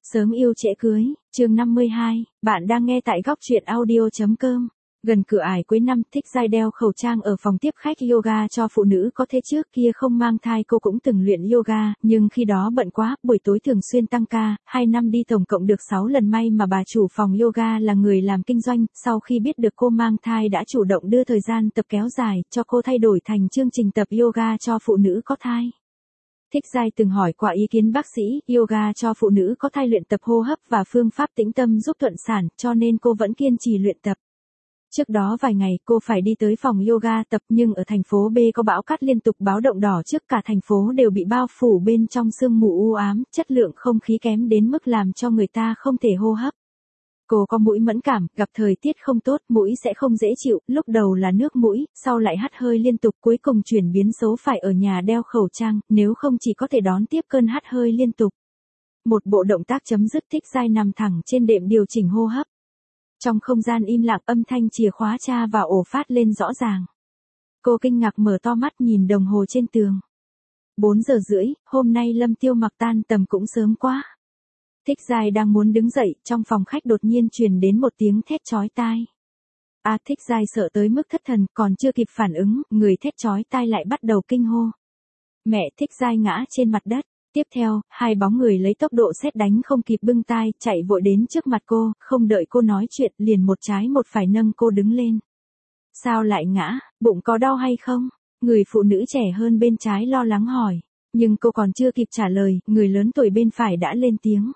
Sớm yêu trễ cưới, chương 52, bạn đang nghe tại góc truyện audio.com. Gần cửa ải cuối năm, Thích Giai đeo khẩu trang ở phòng tiếp khách yoga cho phụ nữ có thế trước kia không mang thai cô cũng từng luyện yoga, nhưng khi đó bận quá, buổi tối thường xuyên tăng ca, 2 năm đi tổng cộng được 6 lần may mà bà chủ phòng yoga là người làm kinh doanh, sau khi biết được cô mang thai đã chủ động đưa thời gian tập kéo dài, cho cô thay đổi thành chương trình tập yoga cho phụ nữ có thai. Thích Giai từng hỏi qua ý kiến bác sĩ, yoga cho phụ nữ có thai luyện tập hô hấp và phương pháp tĩnh tâm giúp thuận sản, cho nên cô vẫn kiên trì luyện tập. Trước đó vài ngày cô phải đi tới phòng yoga tập nhưng ở thành phố B có bão cát liên tục báo động đỏ trước cả thành phố đều bị bao phủ bên trong sương mù u ám, chất lượng không khí kém đến mức làm cho người ta không thể hô hấp. Cô có mũi mẫn cảm, gặp thời tiết không tốt, mũi sẽ không dễ chịu, lúc đầu là nước mũi, sau lại hắt hơi liên tục, cuối cùng chuyển biến xấu phải ở nhà đeo khẩu trang, nếu không chỉ có thể đón tiếp cơn hắt hơi liên tục. Một bộ động tác chấm dứt. Thích Giai nằm thẳng trên đệm điều chỉnh hô hấp. Trong không gian im lặng, âm thanh chìa khóa tra vào ổ phát lên rõ ràng. Cô kinh ngạc mở to mắt nhìn đồng hồ trên tường. 4 giờ rưỡi, hôm nay Lâm Tiêu Mặc tan tầm cũng sớm quá. Thích Giai đang muốn đứng dậy, trong phòng khách đột nhiên truyền đến một tiếng thét chói tai. Thích Giai sợ tới mức thất thần, còn chưa kịp phản ứng, người thét chói tai lại bắt đầu kinh hô. Mẹ! Thích Giai ngã trên mặt đất. Tiếp theo, hai bóng người lấy tốc độ sét đánh không kịp bưng tai, chạy vội đến trước mặt cô, không đợi cô nói chuyện, liền một trái một phải nâng cô đứng lên. Sao lại ngã, bụng có đau hay không? Người phụ nữ trẻ hơn bên trái lo lắng hỏi, nhưng cô còn chưa kịp trả lời, người lớn tuổi bên phải đã lên tiếng.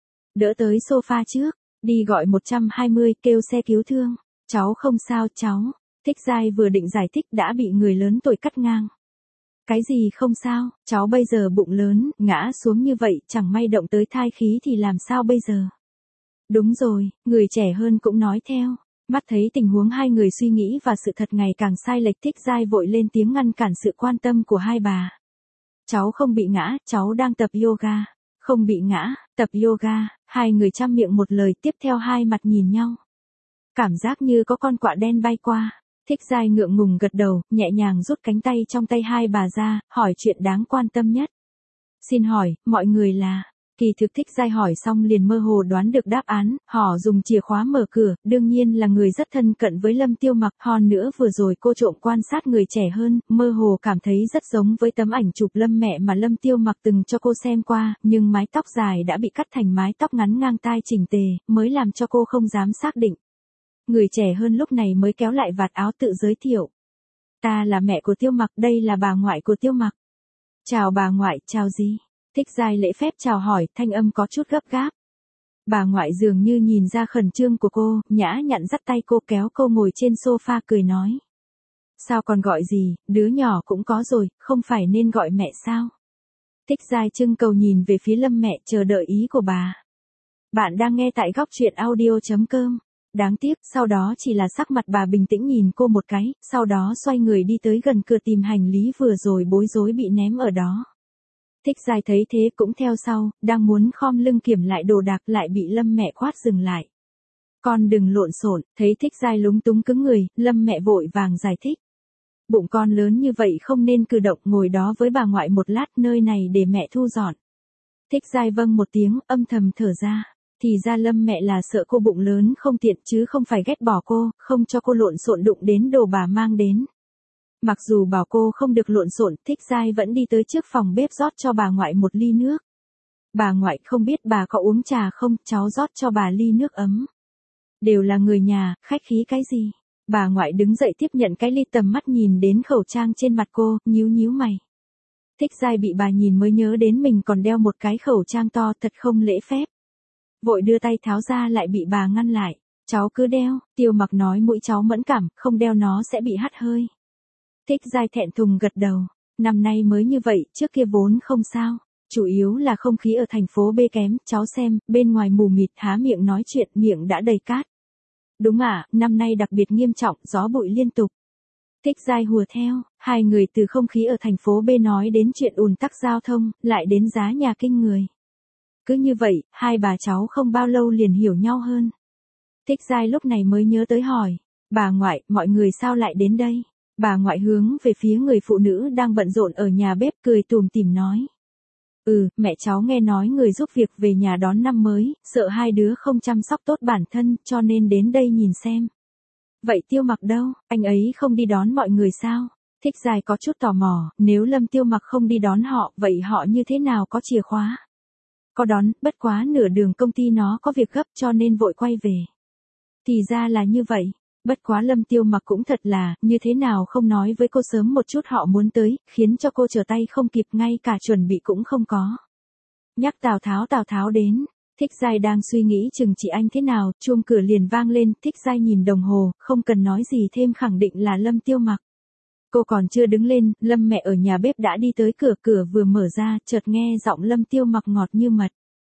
Đỡ tới sofa trước, đi gọi 120, kêu xe cứu thương. Cháu không sao cháu. Thích Giai vừa định giải thích đã bị người lớn tuổi cắt ngang. Cái gì không sao, cháu bây giờ bụng lớn, ngã xuống như vậy, chẳng may động tới thai khí thì làm sao bây giờ? Đúng rồi, người trẻ hơn cũng nói theo. Mắt thấy tình huống hai người suy nghĩ và sự thật ngày càng sai lệch, Thích Giai vội lên tiếng ngăn cản sự quan tâm của hai bà. Cháu không bị ngã, cháu đang tập yoga. Không bị ngã, tập yoga, hai người trăm miệng một lời, tiếp theo hai mặt nhìn nhau. Cảm giác như có con quạ đen bay qua. Thích Giai ngượng ngùng gật đầu, nhẹ nhàng rút cánh tay trong tay hai bà ra, hỏi chuyện đáng quan tâm nhất. Xin hỏi, mọi người là... Kỳ thực Thích Giai hỏi xong liền mơ hồ đoán được đáp án, họ dùng chìa khóa mở cửa, đương nhiên là người rất thân cận với Lâm Tiêu Mặc, hơn nữa vừa rồi cô trộm quan sát người trẻ hơn, mơ hồ cảm thấy rất giống với tấm ảnh chụp Lâm mẹ mà Lâm Tiêu Mặc từng cho cô xem qua, nhưng mái tóc dài đã bị cắt thành mái tóc ngắn ngang tai chỉnh tề, mới làm cho cô không dám xác định. Người trẻ hơn lúc này mới kéo lại vạt áo tự giới thiệu. Ta là mẹ của Tiêu Mặc, đây là bà ngoại của Tiêu Mặc. Chào bà ngoại, chào gì? Thích Giai lễ phép chào hỏi, thanh âm có chút gấp gáp. Bà ngoại dường như nhìn ra khẩn trương của cô, nhã nhặn dắt tay cô kéo cô ngồi trên sofa cười nói. Sao còn gọi gì, đứa nhỏ cũng có rồi, không phải nên gọi mẹ sao? Thích Giai trưng cầu nhìn về phía Lâm mẹ chờ đợi ý của bà. Bạn đang nghe tại góc truyện audio.com. Đáng tiếc, sau đó chỉ là sắc mặt bà bình tĩnh nhìn cô một cái, sau đó xoay người đi tới gần cửa tìm hành lý vừa rồi bối rối bị ném ở đó. Thích Giai thấy thế cũng theo sau, đang muốn khom lưng kiểm lại đồ đạc lại bị Lâm mẹ quát dừng lại. Con đừng lộn xộn. Thấy Thích Giai lúng túng cứng người, Lâm mẹ vội vàng giải thích. Bụng con lớn như vậy không nên cử động, ngồi đó với bà ngoại một lát, nơi này để mẹ thu dọn. Thích Giai vâng một tiếng, âm thầm thở ra. Thì ra Lâm mẹ là sợ cô bụng lớn không tiện chứ không phải ghét bỏ cô, không cho cô lộn xộn đụng đến đồ bà mang đến. Mặc dù bảo cô không được lộn xộn, Thích Giai vẫn đi tới trước phòng bếp rót cho bà ngoại một ly nước. Bà ngoại không biết bà có uống trà không, cháu rót cho bà ly nước ấm. Đều là người nhà, khách khí cái gì? Bà ngoại đứng dậy tiếp nhận cái ly, tầm mắt nhìn đến khẩu trang trên mặt cô, nhíu nhíu mày. Thích Giai bị bà nhìn mới nhớ đến mình còn đeo một cái khẩu trang to, thật không lễ phép. Vội đưa tay tháo ra lại bị bà ngăn lại. Cháu cứ đeo, Tiêu Mặc nói mũi cháu mẫn cảm, không đeo nó sẽ bị hắt hơi. Thích Giai thẹn thùng gật đầu. Năm nay mới như vậy, trước kia vốn không sao. Chủ yếu là không khí ở thành phố B kém, cháu xem, bên ngoài mù mịt, há miệng nói chuyện, miệng đã đầy cát. Đúng ạ, năm nay đặc biệt nghiêm trọng, gió bụi liên tục. Thích Giai hùa theo, hai người từ không khí ở thành phố B nói đến chuyện ùn tắc giao thông, lại đến giá nhà kinh người. Cứ như vậy, hai bà cháu không bao lâu liền hiểu nhau hơn. Thích Giai lúc này mới nhớ tới hỏi, bà ngoại, mọi người sao lại đến đây? Bà ngoại hướng về phía người phụ nữ đang bận rộn ở nhà bếp cười tủm tỉm nói. Mẹ cháu nghe nói người giúp việc về nhà đón năm mới, sợ hai đứa không chăm sóc tốt bản thân, cho nên đến đây nhìn xem. Vậy Tiêu Mặc đâu, anh ấy không đi đón mọi người sao? Thích Giai có chút tò mò, nếu Lâm Tiêu Mặc không đi đón họ, vậy họ như thế nào có chìa khóa? Có đón, bất quá nửa đường công ty nó có việc gấp cho nên vội quay về. Thì ra là như vậy. Bất quá Lâm Tiêu Mặc cũng thật là, như thế nào không nói với cô sớm một chút họ muốn tới, khiến cho cô trở tay không kịp, ngay cả chuẩn bị cũng không có. Nhắc Tào Tháo đến. Thích Giai đang suy nghĩ chừng trị anh thế nào, chuông cửa liền vang lên, Thích Giai nhìn đồng hồ, không cần nói gì thêm khẳng định là Lâm Tiêu Mặc. Cô còn chưa đứng lên, Lâm mẹ ở nhà bếp đã đi tới cửa vừa mở ra, chợt nghe giọng Lâm Tiêu Mặc ngọt như mật.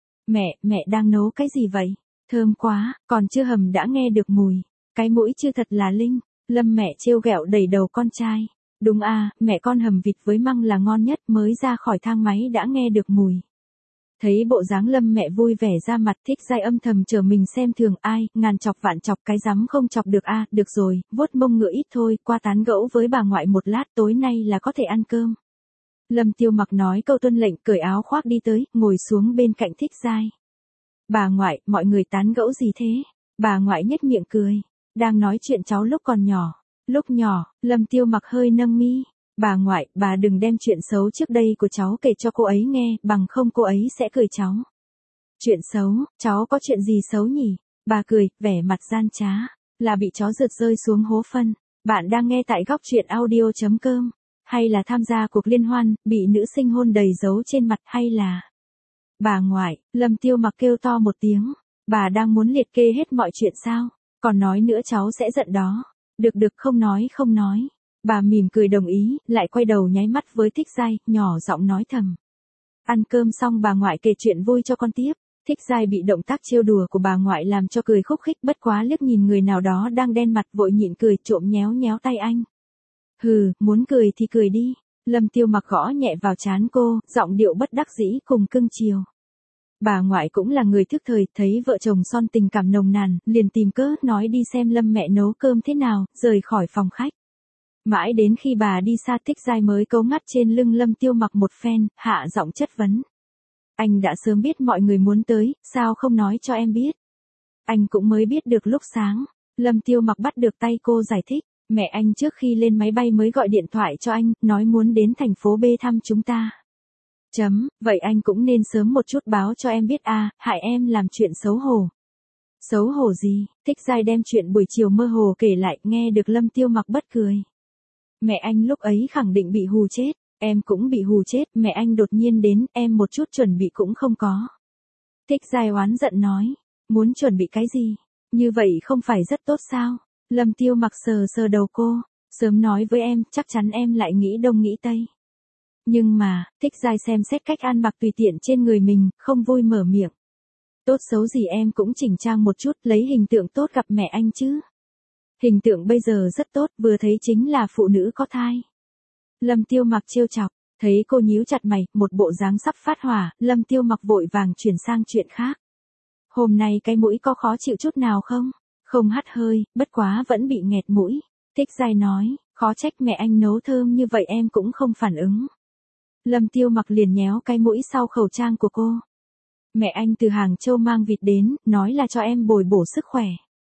Mẹ đang nấu cái gì vậy? Thơm quá, còn chưa hầm đã nghe được mùi. Cái mũi chưa thật là linh. Lâm mẹ trêu ghẹo đẩy đầu con trai. Đúng à, mẹ con hầm vịt với măng là ngon nhất, mới ra khỏi thang máy đã nghe được mùi. Thấy bộ dáng Lâm mẹ vui vẻ ra mặt, Thích Giai âm thầm chờ mình xem thường ai, ngàn chọc vạn chọc cái rắm không chọc được a, được rồi, vuốt mông ngựa ít thôi, qua tán gẫu với bà ngoại một lát, tối nay là có thể ăn cơm. Lâm Tiêu Mặc nói câu tuân lệnh, cởi áo khoác đi tới, ngồi xuống bên cạnh Thích Giai. Bà ngoại, mọi người tán gẫu gì thế? Bà ngoại nhếch miệng cười. Đang nói chuyện cháu lúc còn nhỏ. Lúc nhỏ, Lâm Tiêu Mặc hơi nâng mi. Bà ngoại, bà đừng đem chuyện xấu trước đây của cháu kể cho cô ấy nghe, bằng không cô ấy sẽ cười cháu. Chuyện xấu, cháu có chuyện gì xấu nhỉ? Bà cười, vẻ mặt gian trá. Là bị chó rượt rơi xuống hố phân. Bạn đang nghe tại góc truyện audio.com. Hay là tham gia cuộc liên hoan, bị nữ sinh hôn đầy dấu trên mặt, hay là... Bà ngoại, Lâm Tiêu Mặc kêu to một tiếng. Bà đang muốn liệt kê hết mọi chuyện sao? Còn nói nữa cháu sẽ giận đó. Được không nói. Bà mỉm cười đồng ý, lại quay đầu nháy mắt với Thích Giai, nhỏ giọng nói thầm. Ăn cơm xong bà ngoại kể chuyện vui cho con tiếp. Thích Giai bị động tác trêu đùa của bà ngoại làm cho cười khúc khích, bất quá liếc nhìn người nào đó đang đen mặt vội nhịn cười, trộm nhéo tay anh. Muốn cười thì cười đi. Lâm Tiêu Mặc gõ nhẹ vào trán cô, giọng điệu bất đắc dĩ cùng cưng chiều. Bà ngoại cũng là người thức thời, thấy vợ chồng son tình cảm nồng nàn, liền tìm cớ nói đi xem Lâm mẹ nấu cơm thế nào, rời khỏi phòng khách. Mãi đến khi bà đi xa, Thích Giai mới cấu ngắt trên lưng Lâm Tiêu Mặc một phen, hạ giọng chất vấn. Anh đã sớm biết mọi người muốn tới, sao không nói cho em biết? Anh cũng mới biết được lúc sáng. Lâm Tiêu Mặc bắt được tay cô giải thích. Mẹ anh trước khi lên máy bay mới gọi điện thoại cho anh, nói muốn đến thành phố B thăm chúng ta. Vậy anh cũng nên sớm một chút báo cho em biết à, hại em làm chuyện xấu hổ. Xấu hổ gì? Thích Giai đem chuyện buổi chiều mơ hồ kể lại, nghe được Lâm Tiêu Mặc bất cười. Mẹ anh lúc ấy khẳng định bị hù chết, em cũng bị hù chết, mẹ anh đột nhiên đến, em một chút chuẩn bị cũng không có. Thích Giai oán giận nói, muốn chuẩn bị cái gì? Như vậy không phải rất tốt sao? Lâm Tiêu Mặc sờ đầu cô, sớm nói với em, chắc chắn em lại nghĩ đông nghĩ tây. Nhưng mà, Thích Giai xem xét cách ăn mặc tùy tiện trên người mình, không vui mở miệng. Tốt xấu gì em cũng chỉnh trang một chút, lấy hình tượng tốt gặp mẹ anh chứ. Hình tượng bây giờ rất tốt, vừa thấy chính là phụ nữ có thai. Lâm Tiêu Mặc trêu chọc, thấy cô nhíu chặt mày, một bộ dáng sắp phát hỏa, Lâm Tiêu Mặc vội vàng chuyển sang chuyện khác. Hôm nay cái mũi có khó chịu chút nào không? Không hắt hơi, bất quá vẫn bị nghẹt mũi. Thích Giai nói, khó trách mẹ anh nấu thơm như vậy em cũng không phản ứng. Lâm Tiêu Mặc liền nhéo cái mũi sau khẩu trang của cô. Mẹ anh từ Hàng Châu mang vịt đến, nói là cho em bồi bổ sức khỏe.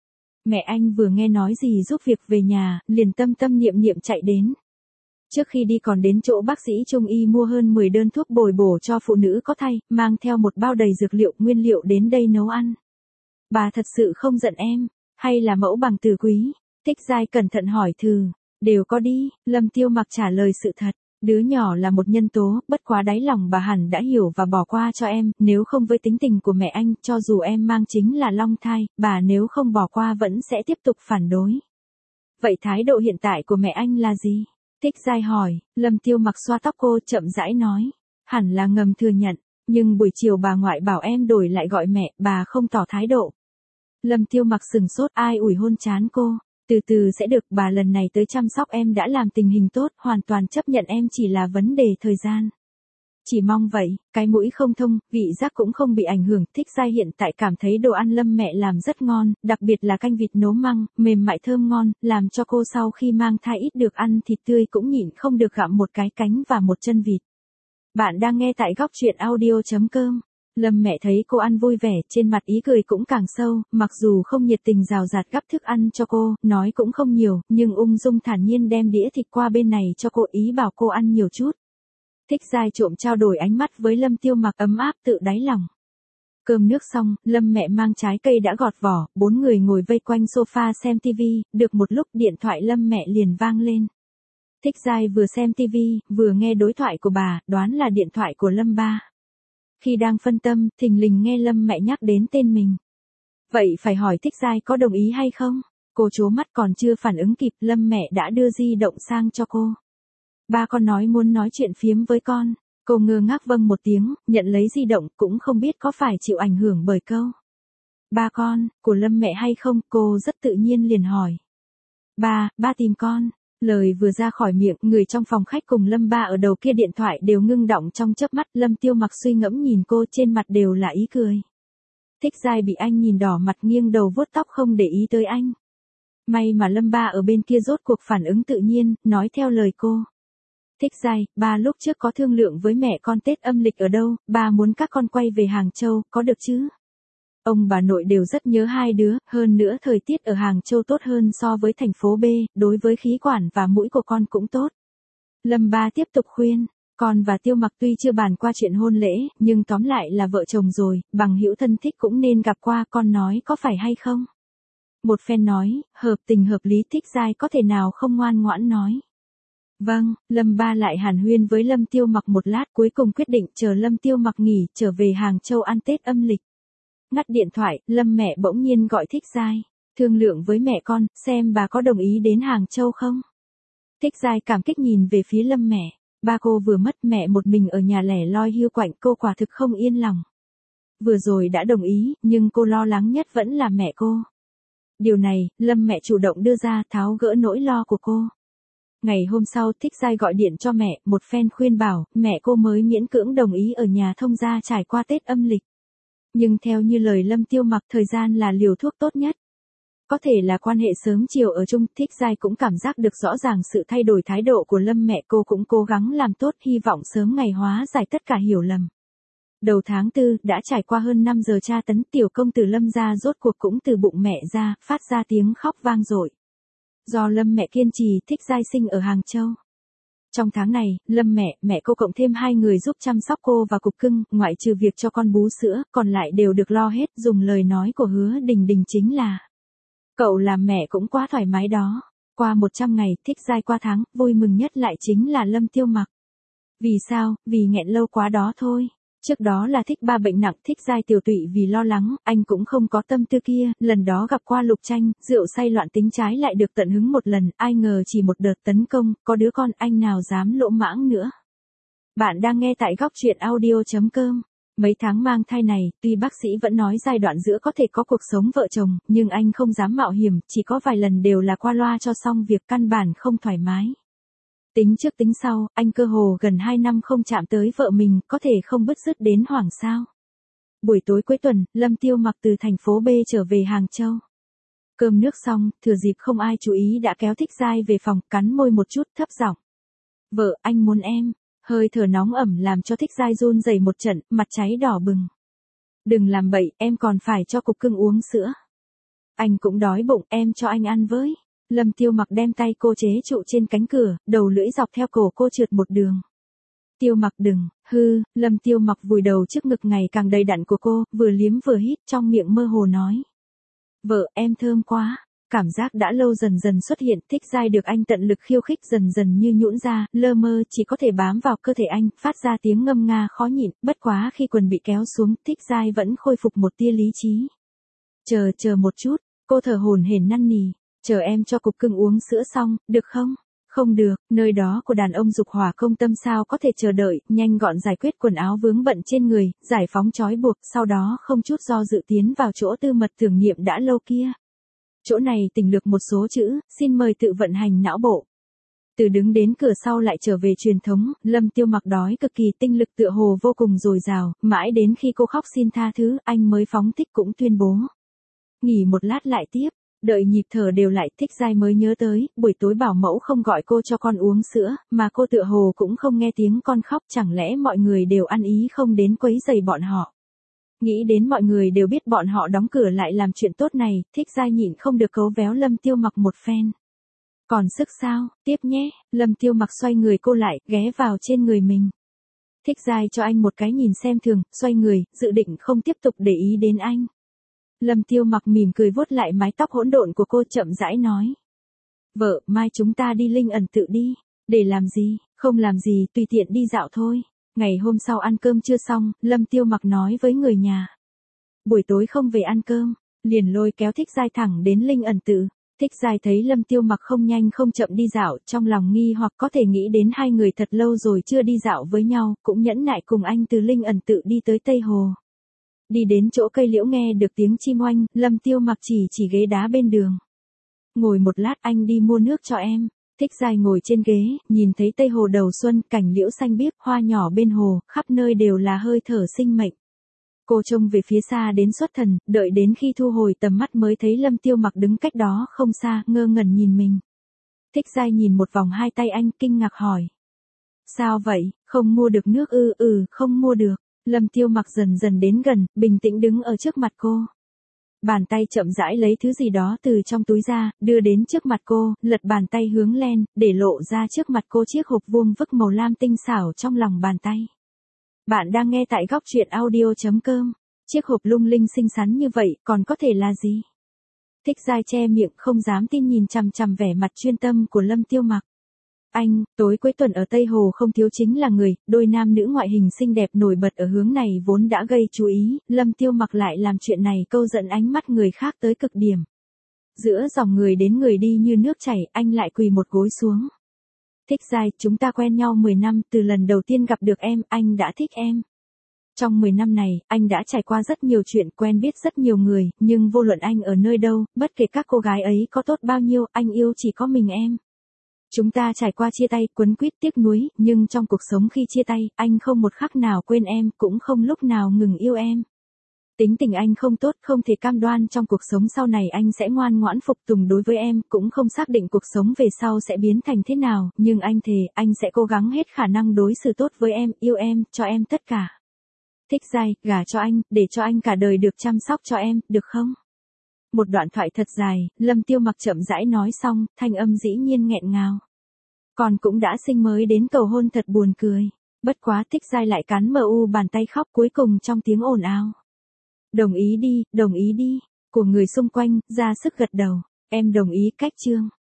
Mẹ anh vừa nghe nói gì giúp việc về nhà, liền tâm niệm chạy đến. Trước khi đi còn đến chỗ bác sĩ trung y mua hơn 10 đơn thuốc bồi bổ cho phụ nữ có thai, mang theo một bao đầy dược liệu, nguyên liệu đến đây nấu ăn. Bà thật sự không giận em, hay là mẫu bằng từ quý? Thích Giai cẩn thận hỏi thử. Đều có đi, Lâm Tiêu Mặc trả lời sự thật. Đứa nhỏ là một nhân tố, bất quá đáy lòng bà hẳn đã hiểu và bỏ qua cho em, nếu không với tính tình của mẹ anh, cho dù em mang chính là long thai, bà nếu không bỏ qua vẫn sẽ tiếp tục phản đối. Vậy thái độ hiện tại của mẹ anh là gì? Thích Giai hỏi, Lâm Tiêu Mặc xoa tóc cô, chậm rãi nói. Hẳn là ngầm thừa nhận, nhưng buổi chiều bà ngoại bảo em đổi lại gọi mẹ, bà không tỏ thái độ. Lâm Tiêu Mặc sừng sốt, ai ủi hôn trán cô. Từ từ sẽ được, bà lần này tới chăm sóc em đã làm tình hình tốt, hoàn toàn chấp nhận em chỉ là vấn đề thời gian. Chỉ mong vậy, cái mũi không thông, vị giác cũng không bị ảnh hưởng. Thích Giai hiện tại cảm thấy đồ ăn Lâm mẹ làm rất ngon, đặc biệt là canh vịt nấu măng, mềm mại thơm ngon, làm cho cô sau khi mang thai ít được ăn thịt tươi cũng nhịn không được gặm một cái cánh và một chân vịt. Bạn đang nghe tại góc truyện audio.com. Lâm mẹ thấy cô ăn vui vẻ, trên mặt ý cười cũng càng sâu, mặc dù không nhiệt tình rào rạt gắp thức ăn cho cô, nói cũng không nhiều, nhưng ung dung thản nhiên đem đĩa thịt qua bên này cho cô, ý bảo cô ăn nhiều chút. Thích Giai trộm trao đổi ánh mắt với Lâm Tiêu Mặc, ấm áp tự đáy lòng. Cơm nước xong, Lâm mẹ mang trái cây đã gọt vỏ, 4 người ngồi vây quanh sofa xem tivi, được một lúc điện thoại Lâm mẹ liền vang lên. Thích Giai vừa xem tivi, vừa nghe đối thoại của bà, đoán là điện thoại của Lâm ba. Khi đang phân tâm, thình lình nghe Lâm mẹ nhắc đến tên mình. Vậy phải hỏi Thích Giai có đồng ý hay không? Cô trố mắt còn chưa phản ứng kịp, Lâm mẹ đã đưa di động sang cho cô. Ba con nói muốn nói chuyện phiếm với con. Cô ngơ ngác vâng một tiếng, nhận lấy di động, cũng không biết có phải chịu ảnh hưởng bởi câu ba con của Lâm mẹ hay không, cô rất tự nhiên liền hỏi. Ba tìm con. Lời vừa ra khỏi miệng, người trong phòng khách cùng Lâm ba ở đầu kia điện thoại đều ngưng đọng trong chớp mắt. Lâm Tiêu Mặc suy ngẫm nhìn cô, trên mặt đều là ý cười. Thích Giai bị anh nhìn đỏ mặt, nghiêng đầu vuốt tóc không để ý tới anh. May mà Lâm ba ở bên kia rốt cuộc phản ứng tự nhiên, nói theo lời cô. Thích Giai, ba lúc trước có thương lượng với mẹ con Tết âm lịch ở đâu, ba muốn các con quay về Hàng Châu, có được chứ? Ông bà nội đều rất nhớ hai đứa, hơn nữa thời tiết ở Hàng Châu tốt hơn so với thành phố B, đối với khí quản và mũi của con cũng tốt. Lâm ba tiếp tục khuyên, con và Tiêu Mặc tuy chưa bàn qua chuyện hôn lễ, nhưng tóm lại là vợ chồng rồi, bằng hữu thân thích cũng nên gặp qua, con nói có phải hay không? Một phen nói, hợp tình hợp lý. Thích Giai có thể nào không ngoan ngoãn nói. Vâng, Lâm ba lại hàn huyên với Lâm Tiêu Mặc một lát, cuối cùng quyết định chờ Lâm Tiêu Mặc nghỉ, trở về Hàng Châu ăn Tết âm lịch. Ngắt điện thoại, Lâm mẹ bỗng nhiên gọi Thích Giai, thương lượng với mẹ con, xem bà có đồng ý đến Hàng Châu không. Thích Giai cảm kích nhìn về phía Lâm mẹ, ba cô vừa mất, mẹ một mình ở nhà lẻ loi hiu quạnh, cô quả thực không yên lòng. Vừa rồi đã đồng ý, nhưng cô lo lắng nhất vẫn là mẹ cô. Điều này, Lâm mẹ chủ động đưa ra, tháo gỡ nỗi lo của cô. Ngày hôm sau, Thích Giai gọi điện cho mẹ, một phen khuyên bảo, mẹ cô mới miễn cưỡng đồng ý ở nhà thông gia trải qua Tết âm lịch. Nhưng theo như lời Lâm Tiêu Mặc, thời gian là liều thuốc tốt nhất. Có thể là quan hệ sớm chiều ở chung, Thích Giai cũng cảm giác được rõ ràng sự thay đổi thái độ của Lâm mẹ, cô cũng cố gắng làm tốt, hy vọng sớm ngày hóa giải tất cả hiểu lầm. Đầu tháng 4, đã trải qua hơn 5 giờ tra tấn, tiểu công tử Lâm gia rốt cuộc cũng từ bụng mẹ ra, phát ra tiếng khóc vang dội. Do Lâm mẹ kiên trì, Thích Giai sinh ở Hàng Châu. Trong tháng này, Lâm mẹ cô cộng thêm 2 người giúp chăm sóc cô và cục cưng, ngoại trừ việc cho con bú sữa, còn lại đều được lo hết, dùng lời nói của Hứa Đình Đình chính là: cậu làm mẹ cũng quá thoải mái đó. Qua 100 ngày, Thích Giai qua tháng, vui mừng nhất lại chính là Lâm Tiêu Mặc. Vì sao? Vì nghẹn lâu quá đó thôi. Trước đó là Thích Ba bệnh nặng, Thích Giai tiểu tụy vì lo lắng, anh cũng không có tâm tư kia, lần đó gặp qua Lục Tranh, rượu say loạn tính trái lại được tận hứng một lần, ai ngờ chỉ một đợt tấn công, có đứa con anh nào dám lỗ mãng nữa. Bạn đang nghe tại góc truyện audio.com. Mấy tháng mang thai này, tuy bác sĩ vẫn nói giai đoạn giữa có thể có cuộc sống vợ chồng, nhưng anh không dám mạo hiểm, chỉ có vài lần đều là qua loa cho xong việc, căn bản không thoải mái. Tính trước tính sau, anh cơ hồ gần 2 năm không chạm tới vợ mình, có thể không bứt rứt đến hoảng sao. Buổi tối cuối tuần, Lâm Tiêu Mặc từ thành phố B trở về Hàng Châu. Cơm nước xong, thừa dịp không ai chú ý đã kéo Thích Giai về phòng, cắn môi một chút, thấp giọng: vợ, anh muốn em. Hơi thở nóng ẩm làm cho Thích Giai run rẩy một trận, mặt cháy đỏ bừng. Đừng làm bậy, em còn phải cho cục cưng uống sữa. Anh cũng đói bụng, em cho anh ăn với. Lâm Tiêu Mặc đem tay cô chế trụ trên cánh cửa, đầu lưỡi dọc theo cổ cô trượt một đường. Tiêu Mặc đừng, Lâm Tiêu Mặc vùi đầu trước ngực ngày càng đầy đặn của cô, vừa liếm vừa hít, trong miệng mơ hồ nói: vợ, em thơm quá. Cảm giác đã lâu dần dần xuất hiện, Thích Giai được anh tận lực khiêu khích dần dần như nhũn ra, lơ mơ chỉ có thể bám vào cơ thể anh, phát ra tiếng ngâm nga khó nhịn, bất quá khi quần bị kéo xuống, Thích Giai vẫn khôi phục một tia lý trí. Chờ một chút, cô thở hổn hển năn nỉ, chờ em cho cục cưng uống sữa xong, được không? Không được, nơi đó của đàn ông dục hỏa công tâm sao có thể chờ đợi, nhanh gọn giải quyết quần áo vướng bận trên người, giải phóng trói buộc, sau đó không chút do dự tiến vào chỗ tư mật tưởng niệm đã lâu kia. Chỗ này tỉnh lược một số chữ, xin mời tự vận hành não bộ. Từ đứng đến cửa sau lại trở về truyền thống, Lâm Tiêu Mặc đói cực kỳ, tinh lực tựa hồ vô cùng dồi dào, mãi đến khi cô khóc xin tha thứ, anh mới phóng thích cũng tuyên bố: nghỉ một lát lại tiếp. Đợi nhịp thở đều lại, Thích Giai mới nhớ tới, buổi tối bảo mẫu không gọi cô cho con uống sữa, mà cô tựa hồ cũng không nghe tiếng con khóc, chẳng lẽ mọi người đều ăn ý không đến quấy rầy bọn họ. Nghĩ đến mọi người đều biết bọn họ đóng cửa lại làm chuyện tốt này, Thích Giai nhịn không được cấu véo Lâm Tiêu Mặc một phen. Còn sức sao, tiếp nhé, Lâm Tiêu Mặc xoay người cô lại, ghé vào trên người mình. Thích Giai cho anh một cái nhìn xem thường, xoay người, dự định không tiếp tục để ý đến anh. Lâm Tiêu Mặc mỉm cười vuốt lại mái tóc hỗn độn của cô chậm rãi nói. Vợ, mai chúng ta đi Linh Ẩn Tự đi. Để làm gì, không làm gì, tùy tiện đi dạo thôi. Ngày hôm sau ăn cơm chưa xong, Lâm Tiêu Mặc nói với người nhà. Buổi tối không về ăn cơm, liền lôi kéo Thích Giai thẳng đến Linh Ẩn Tự. Thích Giai thấy Lâm Tiêu Mặc không nhanh không chậm đi dạo, trong lòng nghi hoặc có thể nghĩ đến hai người thật lâu rồi chưa đi dạo với nhau, cũng nhẫn nại cùng anh từ Linh Ẩn Tự đi tới Tây Hồ. Đi đến chỗ cây liễu nghe được tiếng chim oanh, Lâm Tiêu Mặc chỉ ghế đá bên đường. Ngồi một lát anh đi mua nước cho em. Thích Giai ngồi trên ghế, nhìn thấy Tây Hồ đầu xuân, cảnh liễu xanh biếc, hoa nhỏ bên hồ, khắp nơi đều là hơi thở sinh mệnh. Cô trông về phía xa đến xuất thần, đợi đến khi thu hồi tầm mắt mới thấy Lâm Tiêu Mặc đứng cách đó không xa, ngơ ngẩn nhìn mình. Thích Giai nhìn một vòng hai tay anh, kinh ngạc hỏi. Sao vậy, không mua được nước không mua được. Lâm Tiêu Mặc dần dần đến gần, bình tĩnh đứng ở trước mặt cô. Bàn tay chậm rãi lấy thứ gì đó từ trong túi ra, đưa đến trước mặt cô, lật bàn tay hướng lên, để lộ ra trước mặt cô chiếc hộp vuông vức màu lam tinh xảo trong lòng bàn tay. Bạn đang nghe tại góc truyện audio.com. Chiếc hộp lung linh xinh xắn như vậy, còn có thể là gì? Thích Giai che miệng không dám tin nhìn chằm chằm vẻ mặt chuyên tâm của Lâm Tiêu Mặc. Anh, tối cuối tuần ở Tây Hồ không thiếu chính là người, đôi nam nữ ngoại hình xinh đẹp nổi bật ở hướng này vốn đã gây chú ý, Lâm Tiêu Mặc lại làm chuyện này câu dẫn ánh mắt người khác tới cực điểm. Giữa dòng người đến người đi như nước chảy, anh lại quỳ một gối xuống. Thích Giai, chúng ta quen nhau 10 năm, từ lần đầu tiên gặp được em, anh đã thích em. Trong 10 năm này, anh đã trải qua rất nhiều chuyện, quen biết rất nhiều người, nhưng vô luận anh ở nơi đâu, bất kể các cô gái ấy có tốt bao nhiêu, anh yêu chỉ có mình em. Chúng ta trải qua chia tay, quấn quýt tiếc nuối, nhưng trong cuộc sống khi chia tay, anh không một khắc nào quên em, cũng không lúc nào ngừng yêu em. Tính tình anh không tốt, không thể cam đoan trong cuộc sống sau này anh sẽ ngoan ngoãn phục tùng đối với em, cũng không xác định cuộc sống về sau sẽ biến thành thế nào, nhưng anh thề, anh sẽ cố gắng hết khả năng đối xử tốt với em, yêu em, cho em tất cả. Thích Giai, gả cho anh, để cho anh cả đời được chăm sóc cho em, được không? Một đoạn thoại thật dài, Lâm Tiêu Mặc chậm rãi nói xong, thanh âm dĩ nhiên nghẹn ngào. Còn cũng đã sinh mới đến cầu hôn thật buồn cười. Bất quá Thích Giai lại cắn bàn tay khóc cuối cùng trong tiếng ồn ào. Đồng ý đi, của người xung quanh, ra sức gật đầu. Em đồng ý cách chương.